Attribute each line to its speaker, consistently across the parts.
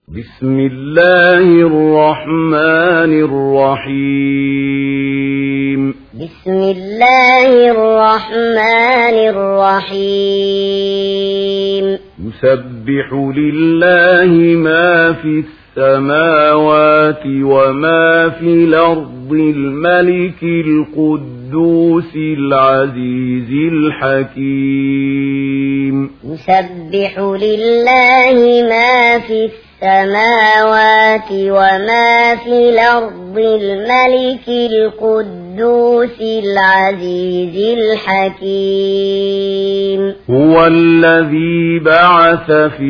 Speaker 1: بسم الله الرحمن الرحيم
Speaker 2: بسم الله الرحمن الرحيم
Speaker 1: يسبح لله ما في السماوات وما في الأرض الملك القدوس العزيز الحكيم
Speaker 2: يسبح لله ما في السماوات وما في الأرض الملك القدوس العزيز الحكيم
Speaker 1: هو الذي بعث في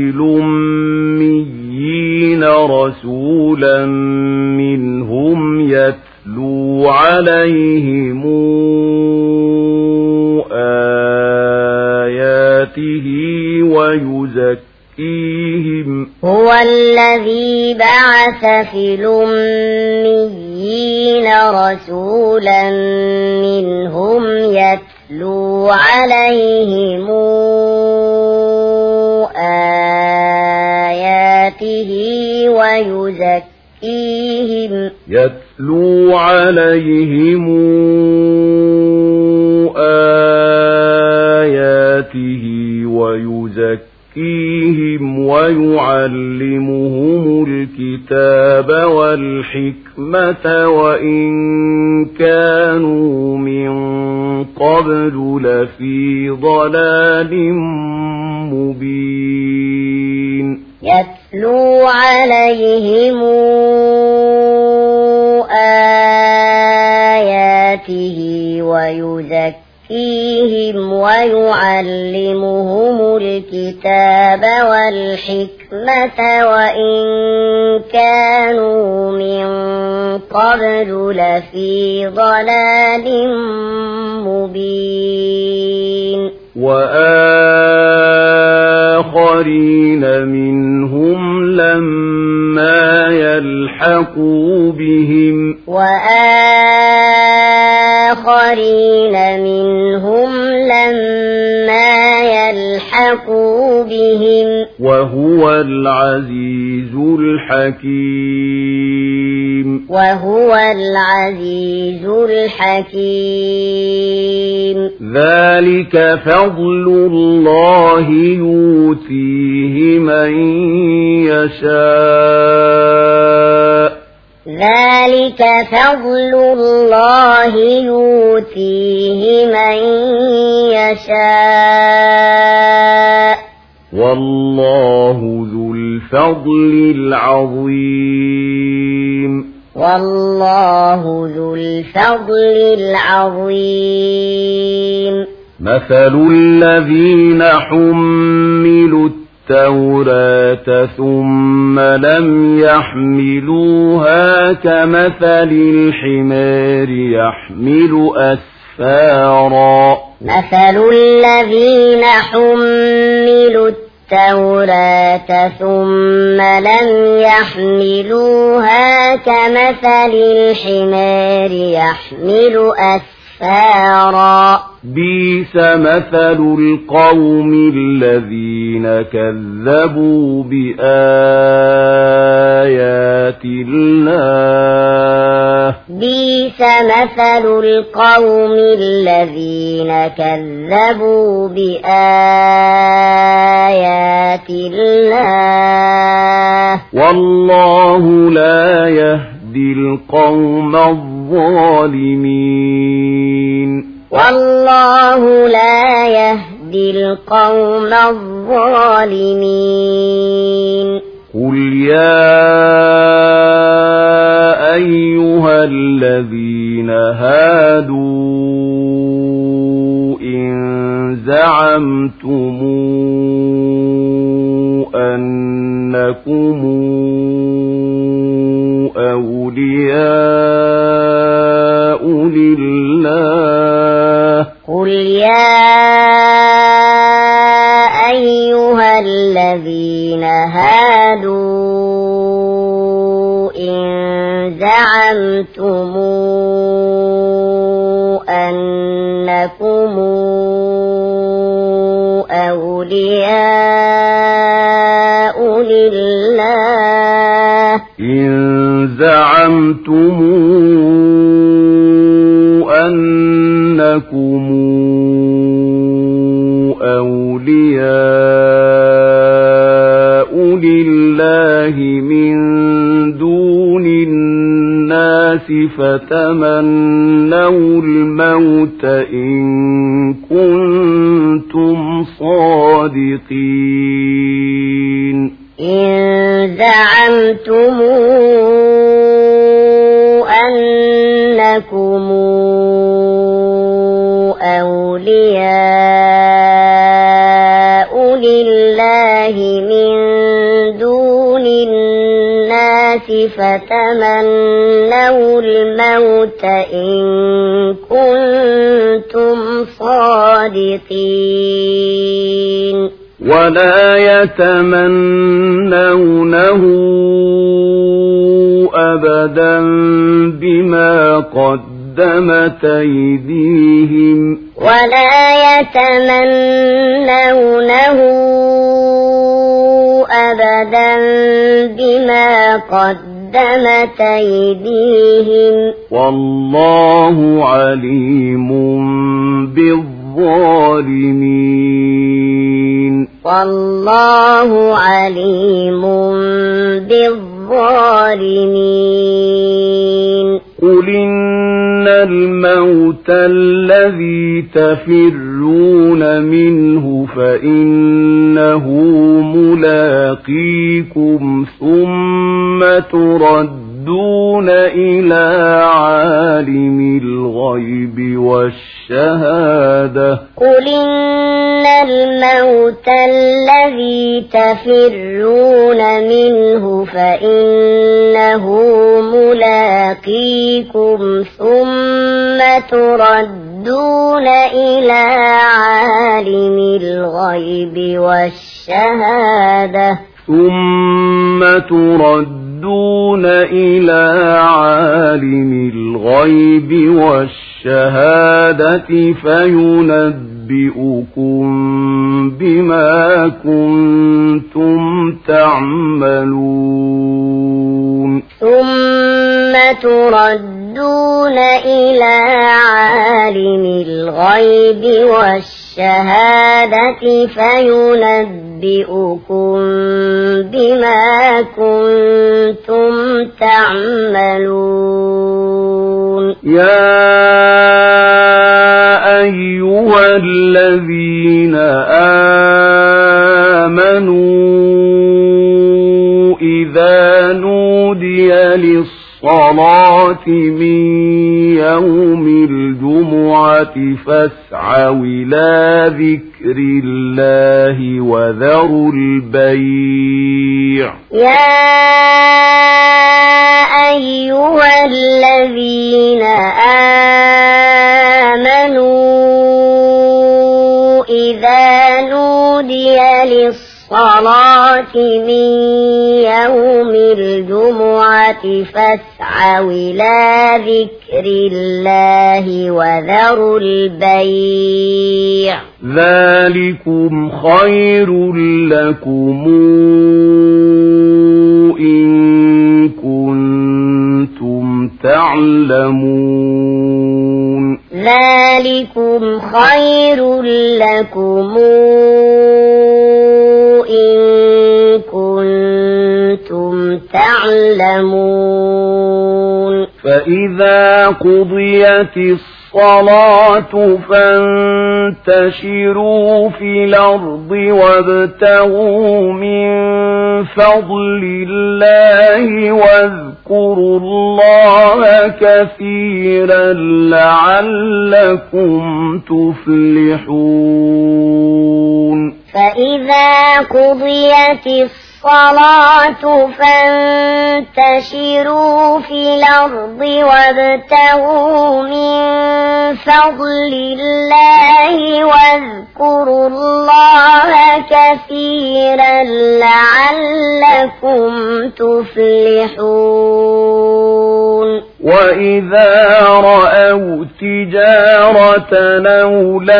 Speaker 1: الأميين رسولا منهم يتلو عليهم آياته ويزكيهم
Speaker 2: هو الذي بعث في الأميين رسولا منهم يتلو عليهم آياته ويزكيهم
Speaker 1: ويعلمهم الكتاب والحكمة وإن كانوا من قبل لفي ضلال مبين
Speaker 2: يتلو عليهم آياته ويزكيهم ويعلمهم الكتاب والحكمة وإن كانوا من قبل لفي ضلال مبين
Speaker 1: وآخرين منهم لما يلحقوا بهم وهو العزيز الحكيم ذلك فضل الله يؤتيه من يشاء والله ذو الفضل العظيم مثل الذين حملوا التوراة ثم لم يحملوها كمثل الحمار يحمل أسفارا
Speaker 2: مثل الذين حملوا التوراة ثم لم يحملوها كمثل الحمار يحمل أسفارا
Speaker 1: بئس مثل القوم الذين كذبوا بآيات الله والله لا يهدي القوم الظالمين قل يا أيها الذين هادوا إن زعمتم أنكم أولياء
Speaker 2: أولياء لله
Speaker 1: إن زعمتم أنكم أولياء لله من دون الناس فتمنوا الموت إن كنتم صادقين
Speaker 2: إن زعمتم أنكم أولياء لله من دون الناس فتمنوا الموت إن كنتم صادقين
Speaker 1: ولا يتمنونه أبدا بما قدمت أيديهم
Speaker 2: ولا يتمنونه أبدا بما قدمت أيديهم
Speaker 1: والله عليم بالظالمين
Speaker 2: والله عليم بالظالمين
Speaker 1: قل إن الموت الذي تفرون منه فإنه ملاقيكم ثم تردون إلى عالم الغيب والشهادة
Speaker 2: قل إن الموت الذي تفرون منه فإنه ملاقيكم ثم تردون إلى عالم الغيب والشهادة
Speaker 1: ثم تردون إلى عالم الغيب والشهادة فينبئكم بما كنتم تعملون
Speaker 2: ثم تردون إلى عالم الغيب والشهادة فينبئكم بما كنتم تعملون
Speaker 1: يا أيها الذين آمنوا إذا نودي للصلاة من يوم الجمعة فاسعوا إلى ذكر الله وذروا البيع
Speaker 2: يا أيها الذين آمنوا إذا نودي للصلاة من يوم الجمعة فاسعوا إلى ذكر الله وذروا البيع
Speaker 1: ذلكم خير لكم إن كنتم تعلمون
Speaker 2: ذلكم خير لكم إن كنتم تعلمون
Speaker 1: فإذا قضيت الصلاة فانتشروا في الأرض وابتغوا من فضل الله واذكروا الله كثيرا لعلكم تفلحون
Speaker 2: فإذا قضيت الصلاة فانتشروا في الأرض وابتغوا من فضل الله واذكروا الله كثيرا لعلكم تفلحون
Speaker 1: وإذا رأوا تجارة أو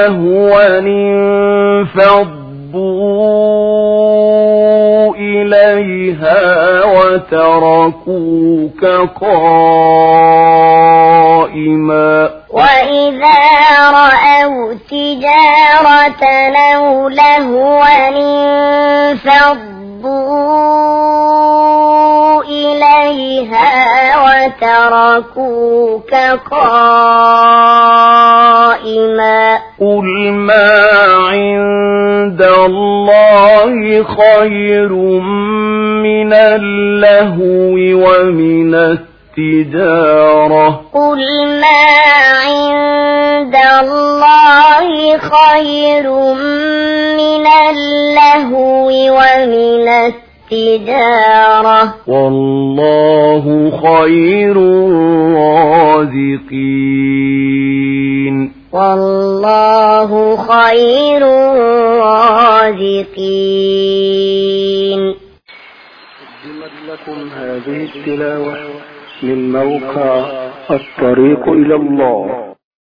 Speaker 1: لهوا انفضوا إليها إليها وتركوك قائما
Speaker 2: وإذا رأوا تجارة أو لهوا انفضوا إليها وتركوك قائما
Speaker 1: قل ما عند الله خير من اللهو ومن التجارة
Speaker 2: قل ما عند الله خير من اللهو ومن التجارة
Speaker 1: والله خير الرازقين
Speaker 2: والله خير الرازقين.
Speaker 3: قدمت لكم هذه التلاوة من موقع الطريق إلى الله.